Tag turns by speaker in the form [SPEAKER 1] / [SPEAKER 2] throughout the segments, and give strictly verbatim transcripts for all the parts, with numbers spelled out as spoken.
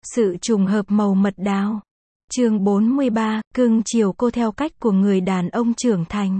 [SPEAKER 1] Sự trùng hợp màu mật đào. Chương bốn mươi ba, cưng chiều cô theo cách của người đàn ông trưởng thành.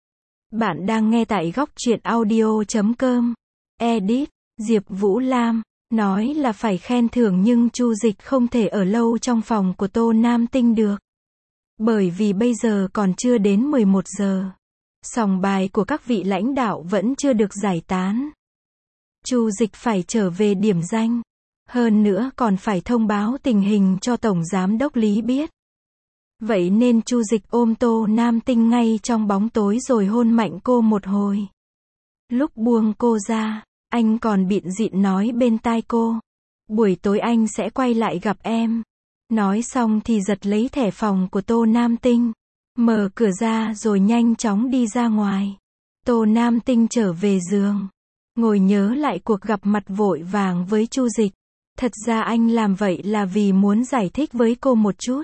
[SPEAKER 1] Bạn đang nghe tại góc truyện audio chấm com. Edit, Diệp Vũ Lam. Nói là phải khen thưởng nhưng Chu Dịch không thể ở lâu trong phòng của Tô Nam Tinh được. Bởi vì bây giờ còn chưa đến mười một giờ. Sòng bài của các vị lãnh đạo vẫn chưa được giải tán. Chu Dịch phải trở về điểm danh. Hơn nữa còn phải thông báo tình hình cho Tổng Giám đốc Lý biết. Vậy nên Chu Dịch ôm Tô Nam Tinh ngay trong bóng tối rồi hôn mạnh cô một hồi. Lúc buông cô ra, anh còn bịn dịn nói bên tai cô. Buổi tối anh sẽ quay lại gặp em. Nói xong thì giật lấy thẻ phòng của Tô Nam Tinh. Mở cửa ra rồi nhanh chóng đi ra ngoài. Tô Nam Tinh trở về giường. Ngồi nhớ lại cuộc gặp mặt vội vàng với Chu Dịch. Thật ra anh làm vậy là vì muốn giải thích với cô một chút.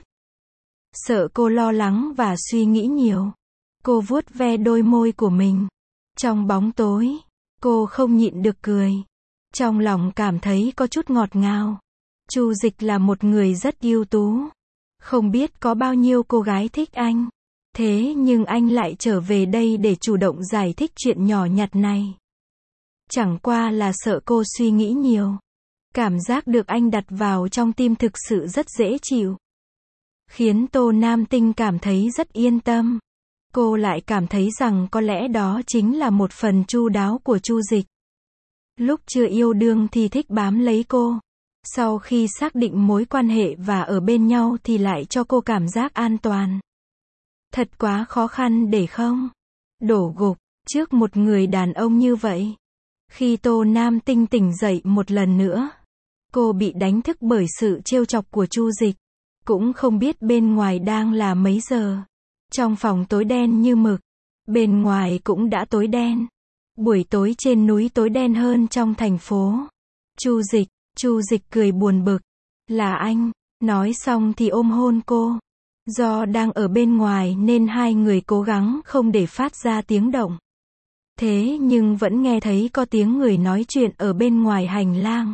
[SPEAKER 1] Sợ cô lo lắng và suy nghĩ nhiều. Cô vuốt ve đôi môi của mình. Trong bóng tối, cô không nhịn được cười. Trong lòng cảm thấy có chút ngọt ngào. Chu Dịch là một người rất ưu tú. Không biết có bao nhiêu cô gái thích anh. Thế nhưng anh lại trở về đây để chủ động giải thích chuyện nhỏ nhặt này. Chẳng qua là sợ cô suy nghĩ nhiều. Cảm giác được anh đặt vào trong tim thực sự rất dễ chịu. Khiến Tô Nam Tinh cảm thấy rất yên tâm. Cô lại cảm thấy rằng có lẽ đó chính là một phần chu đáo của Chu Dịch. Lúc chưa yêu đương thì thích bám lấy cô. Sau khi xác định mối quan hệ và ở bên nhau thì lại cho cô cảm giác an toàn. Thật quá khó khăn để không đổ gục trước một người đàn ông như vậy. Khi Tô Nam Tinh tỉnh dậy một lần nữa, cô bị đánh thức bởi sự trêu chọc của Chu Dịch. Cũng không biết bên ngoài đang là mấy giờ. Trong phòng tối đen như mực. Bên ngoài cũng đã tối đen. Buổi tối trên núi tối đen hơn trong thành phố. Chu Dịch, Chu Dịch cười buồn bực. Là anh. Nói xong thì ôm hôn cô. Do đang ở bên ngoài nên hai người cố gắng không để phát ra tiếng động. Thế nhưng vẫn nghe thấy có tiếng người nói chuyện ở bên ngoài hành lang.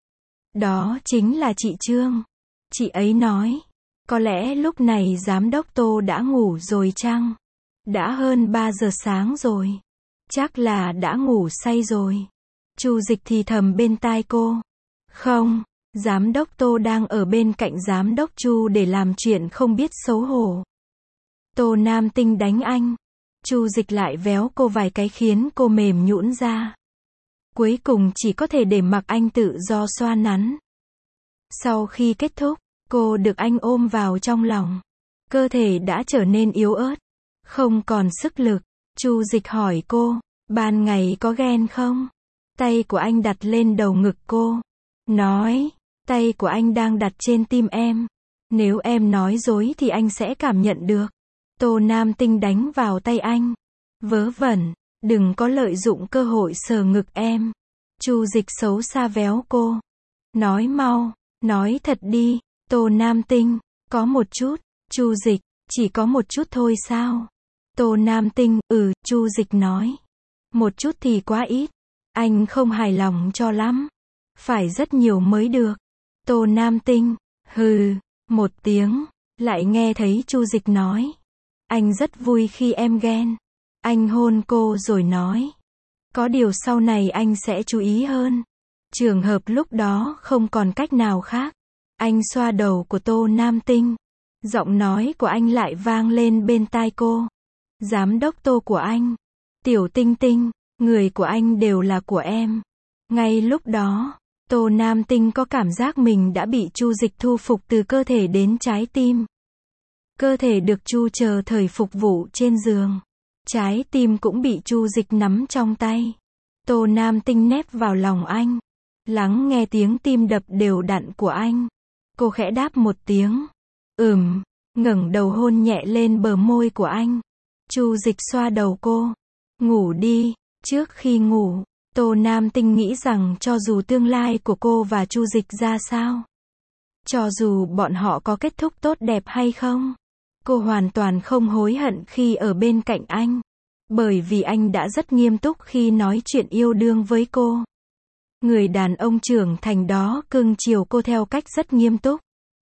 [SPEAKER 1] Đó chính là chị Trương. Chị ấy nói, có lẽ lúc này giám đốc Tô đã ngủ rồi chăng? Đã hơn ba giờ sáng rồi. Chắc là đã ngủ say rồi. Chu Dịch thì thầm bên tai cô. Không, giám đốc Tô đang ở bên cạnh giám đốc Chu để làm chuyện không biết xấu hổ. Tô Nam Tinh đánh anh. Chu Dịch lại véo cô vài cái khiến cô mềm nhũn ra. Cuối cùng chỉ có thể để mặc anh tự do xoa nắn. Sau khi kết thúc, cô được anh ôm vào trong lòng. Cơ thể đã trở nên yếu ớt, không còn sức lực. Chu Dịch hỏi cô, ban ngày có ghen không? Tay của anh đặt lên đầu ngực cô. Nói, tay của anh đang đặt trên tim em. Nếu em nói dối thì anh sẽ cảm nhận được. Tô Nam Tinh đánh vào tay anh. Vớ vẩn, đừng có lợi dụng cơ hội sờ ngực em. Chu Dịch xấu xa véo cô. Nói mau, nói thật đi. Tô Nam Tinh, có một chút. Chu Dịch, chỉ có một chút thôi sao? Tô Nam Tinh, ừ, Chu Dịch nói. Một chút thì quá ít. Anh không hài lòng cho lắm. Phải rất nhiều mới được. Tô Nam Tinh, hừ, một tiếng. Lại nghe thấy Chu Dịch nói. Anh rất vui khi em ghen. Anh hôn cô rồi nói. Có điều sau này anh sẽ chú ý hơn. Trường hợp lúc đó không còn cách nào khác. Anh xoa đầu của Tô Nam Tinh. Giọng nói của anh lại vang lên bên tai cô. Giám đốc Tô của anh. Tiểu Tinh Tinh, người của anh đều là của em. Ngay lúc đó, Tô Nam Tinh có cảm giác mình đã bị Chu Dịch thu phục từ cơ thể đến trái tim. Cơ thể được Chu chờ thời phục vụ trên giường. Trái tim cũng bị Chu Dịch nắm trong tay. Tô Nam Tinh nép vào lòng anh. Lắng nghe tiếng tim đập đều đặn của anh. Cô khẽ đáp một tiếng. Ừm, ngẩng đầu hôn nhẹ lên bờ môi của anh. Chu Dịch xoa đầu cô. Ngủ đi. Trước khi ngủ, Tô Nam Tinh nghĩ rằng cho dù tương lai của cô và Chu Dịch ra sao, cho dù bọn họ có kết thúc tốt đẹp hay không, cô hoàn toàn không hối hận khi ở bên cạnh anh. Bởi vì anh đã rất nghiêm túc khi nói chuyện yêu đương với cô. Người đàn ông trưởng thành đó cưng chiều cô theo cách rất nghiêm túc.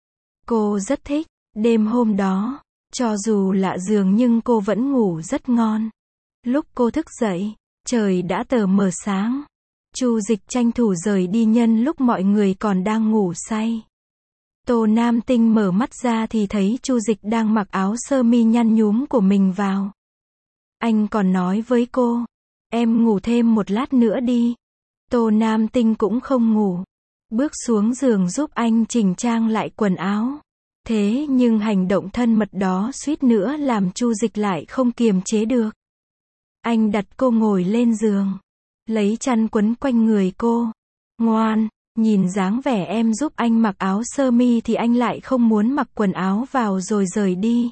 [SPEAKER 1] Cô rất thích. Đêm hôm đó, cho dù lạ giường nhưng cô vẫn ngủ rất ngon. Lúc cô thức dậy, trời đã tờ mờ sáng. Chu Dịch tranh thủ rời đi nhân lúc mọi người còn đang ngủ say. Tô Nam Tinh mở mắt ra thì thấy Chu Dịch đang mặc áo sơ mi nhăn nhúm của mình vào. Anh còn nói với cô, em ngủ thêm một lát nữa đi. Tô Nam Tinh cũng không ngủ. Bước xuống giường giúp anh chỉnh trang lại quần áo. Thế nhưng hành động thân mật đó suýt nữa làm Chu Dịch lại không kiềm chế được. Anh đặt cô ngồi lên giường, lấy chăn quấn quanh người cô. Ngoan, nhìn dáng vẻ em giúp anh mặc áo sơ mi thì anh lại không muốn mặc quần áo vào rồi rời đi.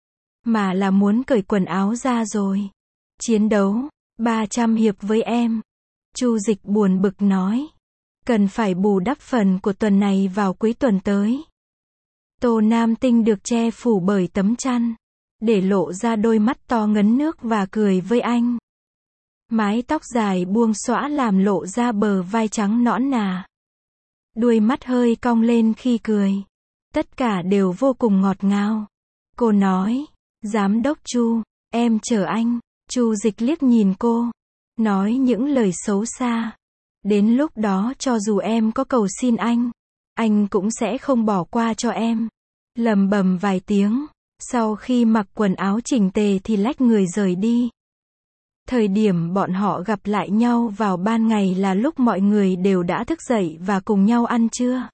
[SPEAKER 1] Mà là muốn cởi quần áo ra rồi. Chiến đấu, ba trăm hiệp với em. Chu Dịch buồn bực nói. Cần phải bù đắp phần của tuần này vào cuối tuần tới. Tô Nam Tinh được che phủ bởi tấm chăn, để lộ ra đôi mắt to ngấn nước và cười với anh. Mái tóc dài buông xõa làm lộ ra bờ vai trắng nõn nà. Đuôi mắt hơi cong lên khi cười. Tất cả đều vô cùng ngọt ngào. Cô nói, Giám đốc Chu, em chờ anh. Chu Dịch liếc nhìn cô, nói những lời xấu xa. Đến lúc đó cho dù em có cầu xin anh, anh cũng sẽ không bỏ qua cho em. Lầm bầm vài tiếng, sau khi mặc quần áo chỉnh tề thì lách người rời đi. Thời điểm bọn họ gặp lại nhau vào ban ngày là lúc mọi người đều đã thức dậy và cùng nhau ăn trưa.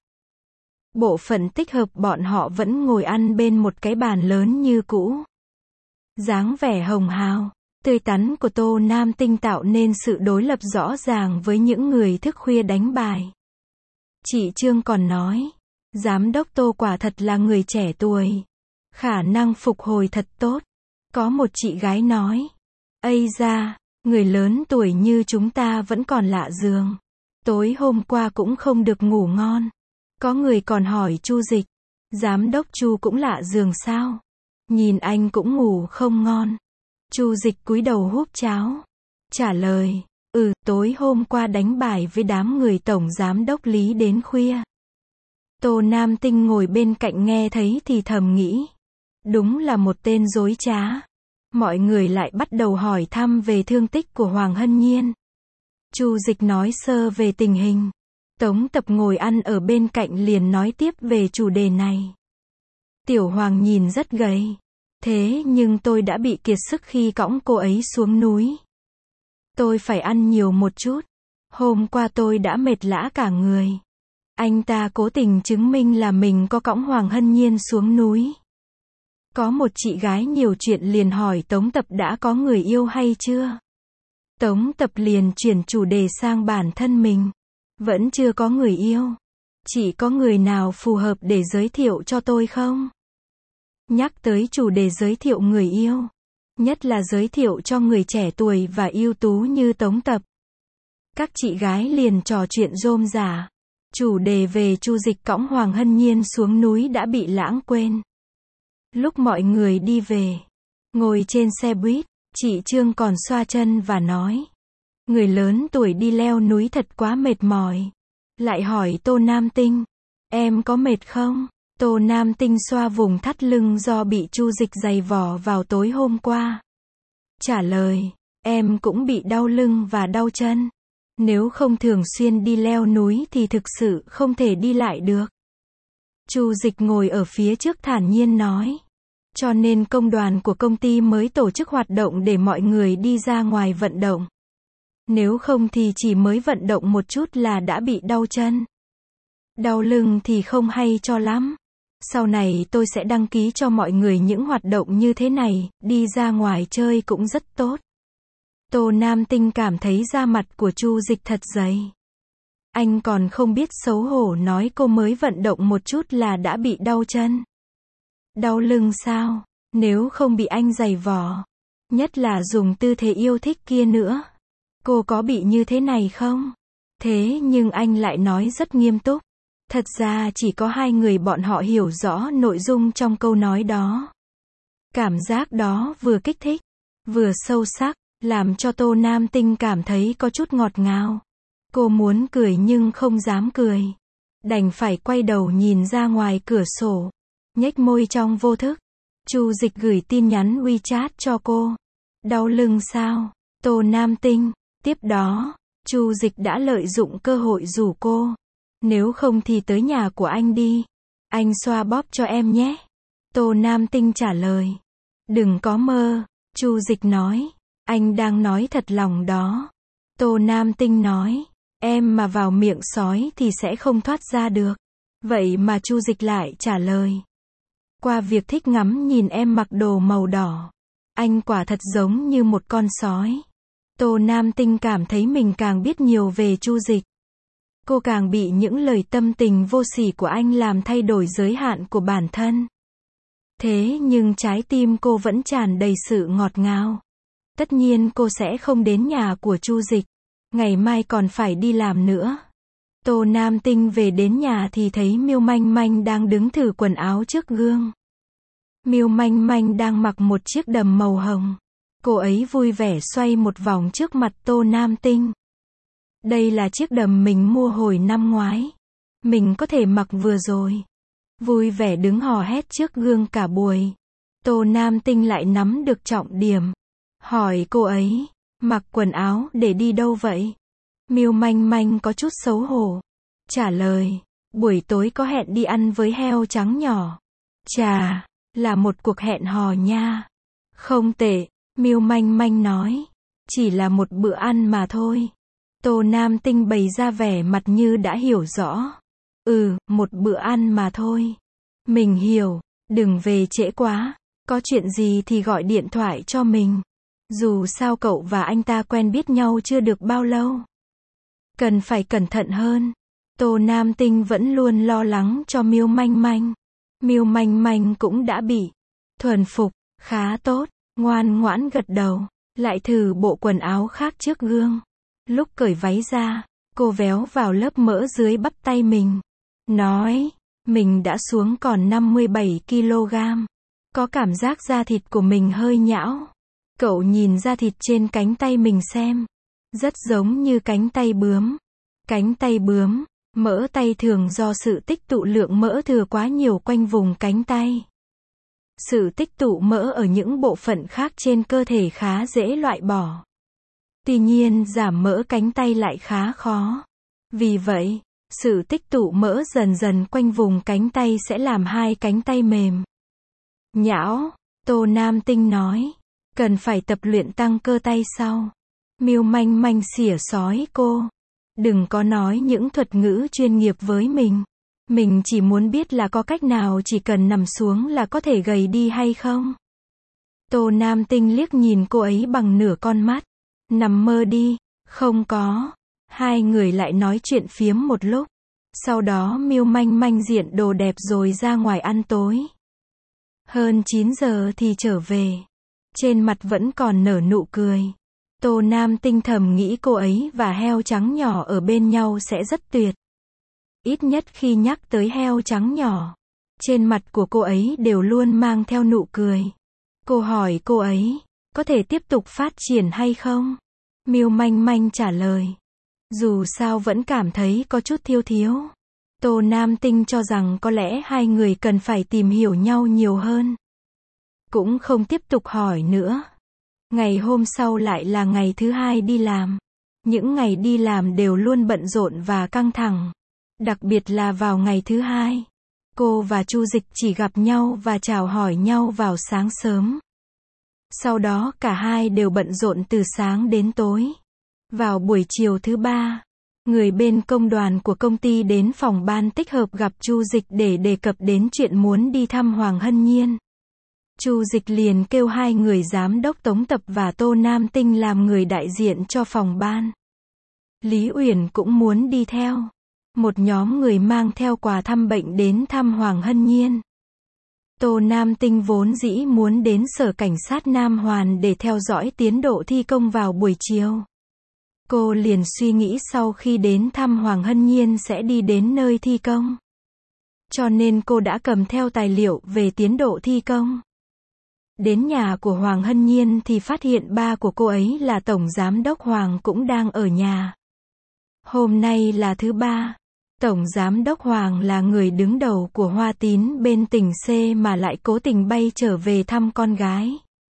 [SPEAKER 1] Bộ phận tích hợp bọn họ vẫn ngồi ăn bên một cái bàn lớn như cũ. Dáng vẻ hồng hào, tươi tắn của Tô Nam Tinh tạo nên sự đối lập rõ ràng với những người thức khuya đánh bài. Chị Trương còn nói, Giám đốc Tô quả thật là người trẻ tuổi. Khả năng phục hồi thật tốt. Có một chị gái nói, ây da, người lớn tuổi như chúng ta vẫn còn lạ giường. Tối hôm qua cũng không được ngủ ngon. Có người còn hỏi Chu Dịch, Giám đốc Chu cũng lạ giường sao? Nhìn anh cũng ngủ không ngon. Chu Dịch cúi đầu húp cháo, trả lời, ừ, tối hôm qua đánh bài với đám người tổng giám đốc Lý đến khuya. Tô Nam Tinh ngồi bên cạnh nghe thấy thì thầm nghĩ, đúng là một tên dối trá. Mọi người lại bắt đầu hỏi thăm về thương tích của Hoàng Hân Nhiên. Chu Dịch nói sơ về tình hình. Tống Tập ngồi ăn ở bên cạnh liền nói tiếp về chủ đề này. Tiểu Hoàng nhìn rất gầy. Thế nhưng tôi đã bị kiệt sức khi cõng cô ấy xuống núi. Tôi phải ăn nhiều một chút. Hôm qua tôi đã mệt lã cả người. Anh ta cố tình chứng minh là mình có cõng Hoàng Hân Nhiên xuống núi. Có một chị gái nhiều chuyện liền hỏi Tống Tập đã có người yêu hay chưa. Tống Tập liền chuyển chủ đề sang bản thân mình. Vẫn chưa có người yêu. Chỉ có người nào phù hợp để giới thiệu cho tôi không? Nhắc tới chủ đề giới thiệu người yêu, nhất là giới thiệu cho người trẻ tuổi và ưu tú như Tống Tập. Các chị gái liền trò chuyện rôm rả. Chủ đề về Chu Dịch cõng Hoàng Hân Nhiên xuống núi đã bị lãng quên. Lúc mọi người đi về, ngồi trên xe buýt, chị Trương còn xoa chân và nói, người lớn tuổi đi leo núi thật quá mệt mỏi. Lại hỏi Tô Nam Tinh, em có mệt không? Tô Nam Tinh xoa vùng thắt lưng do bị Chu Dịch giày vò vào tối hôm qua. Trả lời, em cũng bị đau lưng và đau chân. Nếu không thường xuyên đi leo núi thì thực sự không thể đi lại được. Chu Dịch ngồi ở phía trước thản nhiên nói. Cho nên công đoàn của công ty mới tổ chức hoạt động để mọi người đi ra ngoài vận động. Nếu không thì chỉ mới vận động một chút là đã bị đau chân. Đau lưng thì không hay cho lắm. Sau này tôi sẽ đăng ký cho mọi người những hoạt động như thế này, đi ra ngoài chơi cũng rất tốt. Tô Nam Tinh cảm thấy da mặt của Chu Dịch thật dày. Anh còn không biết xấu hổ nói cô mới vận động một chút là đã bị đau chân. Đau lưng sao? Nếu không bị anh giày vò, nhất là dùng tư thế yêu thích kia nữa. Cô có bị như thế này không? Thế nhưng anh lại nói rất nghiêm túc. Thật ra chỉ có hai người bọn họ hiểu rõ nội dung trong câu nói đó. Cảm giác đó vừa kích thích, vừa sâu sắc, làm cho Tô Nam Tinh cảm thấy có chút ngọt ngào. Cô muốn cười nhưng không dám cười. Đành phải quay đầu nhìn ra ngoài cửa sổ. Nhếch môi trong vô thức. Chu Dịch gửi tin nhắn WeChat cho cô. Đau lưng sao? Tô Nam Tinh. Tiếp đó, Chu Dịch đã lợi dụng cơ hội rủ cô. Nếu không thì tới nhà của anh đi. Anh xoa bóp cho em nhé. Tô Nam Tinh trả lời. Đừng có mơ. Chu Dịch nói. Anh đang nói thật lòng đó. Tô Nam Tinh nói. Em mà vào miệng sói thì sẽ không thoát ra được. Vậy mà Chu Dịch lại trả lời. Qua việc thích ngắm nhìn em mặc đồ màu đỏ, anh quả thật giống như một con sói. Tô Nam Tinh cảm thấy mình càng biết nhiều về Chu Dịch. Cô càng bị những lời tâm tình vô sỉ của anh làm thay đổi giới hạn của bản thân. Thế nhưng trái tim cô vẫn tràn đầy sự ngọt ngào. Tất nhiên cô sẽ không đến nhà của Chu Dịch. Ngày mai còn phải đi làm nữa. Tô Nam Tinh về đến nhà thì thấy Miêu Manh Manh đang đứng thử quần áo trước gương. Miêu Manh Manh đang mặc một chiếc đầm màu hồng. Cô ấy vui vẻ xoay một vòng trước mặt Tô Nam Tinh. Đây là chiếc đầm mình mua hồi năm ngoái. Mình có thể mặc vừa rồi. Vui vẻ đứng hò hét trước gương cả buổi. Tô Nam Tinh lại nắm được trọng điểm. Hỏi cô ấy, mặc quần áo để đi đâu vậy? Miêu Manh Manh có chút xấu hổ. Trả lời, buổi tối có hẹn đi ăn với heo trắng nhỏ. Chà, là một cuộc hẹn hò nha. Không tệ, Miêu Manh Manh nói. Chỉ là một bữa ăn mà thôi. Tô Nam Tinh bày ra vẻ mặt như đã hiểu rõ. Ừ, một bữa ăn mà thôi. Mình hiểu, đừng về trễ quá. Có chuyện gì thì gọi điện thoại cho mình. Dù sao cậu và anh ta quen biết nhau chưa được bao lâu. Cần phải cẩn thận hơn. Tô Nam Tinh vẫn luôn lo lắng cho Miêu Manh Manh. Miêu Manh Manh cũng đã bị thuần phục, khá tốt, ngoan ngoãn gật đầu, lại thử bộ quần áo khác trước gương. Lúc cởi váy ra, cô véo vào lớp mỡ dưới bắp tay mình. Nói, mình đã xuống còn năm mươi bảy ki lô gam. Có cảm giác da thịt của mình hơi nhão. Cậu nhìn da thịt trên cánh tay mình xem. Rất giống như cánh tay bướm. Cánh tay bướm, mỡ tay thường do sự tích tụ lượng mỡ thừa quá nhiều quanh vùng cánh tay. Sự tích tụ mỡ ở những bộ phận khác trên cơ thể khá dễ loại bỏ. Tuy nhiên giảm mỡ cánh tay lại khá khó. Vì vậy, sự tích tụ mỡ dần dần quanh vùng cánh tay sẽ làm hai cánh tay mềm. Nhão, Tô Nam Tinh nói. Cần phải tập luyện tăng cơ tay sau. Miêu Manh Manh xỉa xói cô. Đừng có nói những thuật ngữ chuyên nghiệp với mình. Mình chỉ muốn biết là có cách nào chỉ cần nằm xuống là có thể gầy đi hay không. Tô Nam Tinh liếc nhìn cô ấy bằng nửa con mắt. Nằm mơ đi. Không có. Hai người lại nói chuyện phiếm một lúc. Sau đó Miêu Manh Manh diện đồ đẹp rồi ra ngoài ăn tối. Hơn chín giờ thì trở về. Trên mặt vẫn còn nở nụ cười. Tô Nam Tinh thầm nghĩ cô ấy và heo trắng nhỏ ở bên nhau sẽ rất tuyệt. Ít nhất khi nhắc tới heo trắng nhỏ, trên mặt của cô ấy đều luôn mang theo nụ cười. Cô hỏi cô ấy, có thể tiếp tục phát triển hay không? Miêu Manh Manh trả lời. Dù sao vẫn cảm thấy có chút thiếu thiếu. Tô Nam Tinh cho rằng có lẽ hai người cần phải tìm hiểu nhau nhiều hơn. Cũng không tiếp tục hỏi nữa. Ngày hôm sau lại là ngày thứ hai đi làm. Những ngày đi làm đều luôn bận rộn và căng thẳng. Đặc biệt là vào ngày thứ hai. Cô và Chu Dịch chỉ gặp nhau và chào hỏi nhau vào sáng sớm. Sau đó cả hai đều bận rộn từ sáng đến tối. Vào buổi chiều thứ ba, người bên công đoàn của công ty đến phòng ban tích hợp gặp Chu Dịch để đề cập đến chuyện muốn đi thăm Hoàng Hân Nhiên. Chu Dịch liền kêu hai người giám đốc Tống Tập và Tô Nam Tinh làm người đại diện cho phòng ban. Lý Uyển cũng muốn đi theo. Một nhóm người mang theo quà thăm bệnh đến thăm Hoàng Hân Nhiên. Tô Nam Tinh vốn dĩ muốn đến sở cảnh sát Nam Hoàn để theo dõi tiến độ thi công vào buổi chiều. Cô liền suy nghĩ sau khi đến thăm Hoàng Hân Nhiên sẽ đi đến nơi thi công. Cho nên cô đã cầm theo tài liệu về tiến độ thi công. Đến nhà của Hoàng Hân Nhiên thì phát hiện ba của cô ấy là Tổng Giám đốc Hoàng cũng đang ở nhà. Hôm nay là thứ ba. Tổng Giám đốc Hoàng là người đứng đầu của Hoa Tín bên tỉnh C mà lại cố tình bay trở về thăm con gái.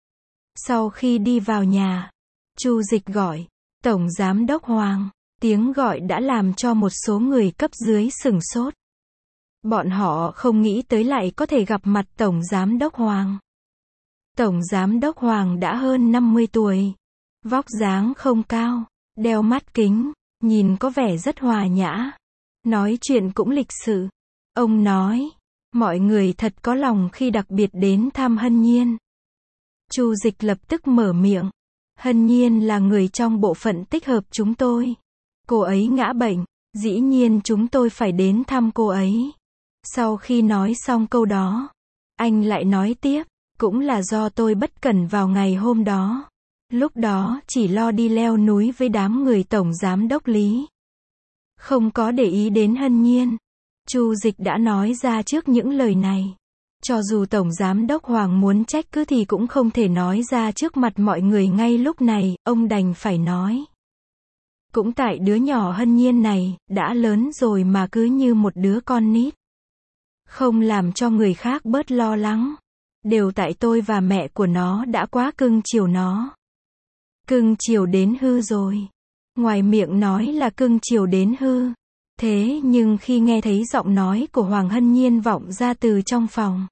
[SPEAKER 1] Sau khi đi vào nhà, Chu Dịch gọi, Tổng Giám đốc Hoàng. Tiếng gọi đã làm cho một số người cấp dưới sửng sốt. Bọn họ không nghĩ tới lại có thể gặp mặt Tổng Giám đốc Hoàng. Tổng Giám đốc Hoàng đã hơn năm mươi tuổi. Vóc dáng không cao, đeo mắt kính, nhìn có vẻ rất hòa nhã. Nói chuyện cũng lịch sự. Ông nói, mọi người thật có lòng khi đặc biệt đến thăm Hân Nhiên. Chu Dịch lập tức mở miệng. Hân Nhiên là người trong bộ phận tích hợp chúng tôi. Cô ấy ngã bệnh, dĩ nhiên chúng tôi phải đến thăm cô ấy. Sau khi nói xong câu đó, anh lại nói tiếp, cũng là do tôi bất cẩn vào ngày hôm đó. Lúc đó chỉ lo đi leo núi với đám người Tổng Giám đốc Lý. Không có để ý đến Hân Nhiên. Chu Dịch đã nói ra trước những lời này. Cho dù Tổng Giám đốc Hoàng muốn trách cứ thì cũng không thể nói ra trước mặt mọi người ngay lúc này, ông đành phải nói. Cũng tại đứa nhỏ Hân Nhiên này, đã lớn rồi mà cứ như một đứa con nít. Không làm cho người khác bớt lo lắng. Đều tại tôi và mẹ của nó đã quá cưng chiều nó. Cưng chiều đến hư rồi. Ngoài miệng nói là cưng chiều đến hư. Thế nhưng khi nghe thấy giọng nói của Hoàng Hân Nhiên vọng ra từ trong phòng.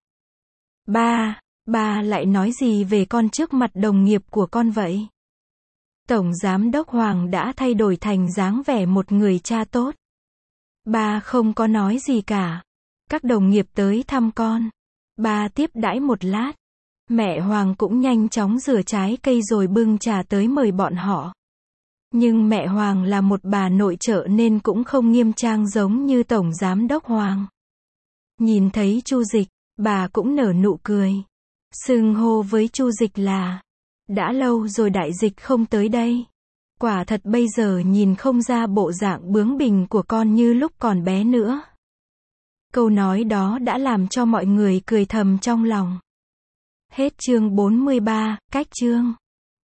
[SPEAKER 1] Ba, ba lại nói gì về con trước mặt đồng nghiệp của con vậy? Tổng Giám đốc Hoàng đã thay đổi thành dáng vẻ một người cha tốt. Ba không có nói gì cả. Các đồng nghiệp tới thăm con. Ba tiếp đãi một lát. Mẹ Hoàng cũng nhanh chóng rửa trái cây rồi bưng trà tới mời bọn họ. Nhưng mẹ Hoàng là một bà nội trợ nên cũng không nghiêm trang giống như Tổng Giám đốc Hoàng. Nhìn thấy Chu Dịch, bà cũng nở nụ cười. Xưng hô với Chu Dịch là, đã lâu rồi đại dịch không tới đây. Quả thật bây giờ nhìn không ra bộ dạng bướng bỉnh của con như lúc còn bé nữa. Câu nói đó đã làm cho mọi người cười thầm trong lòng. Hết chương bốn mươi ba, cách chương.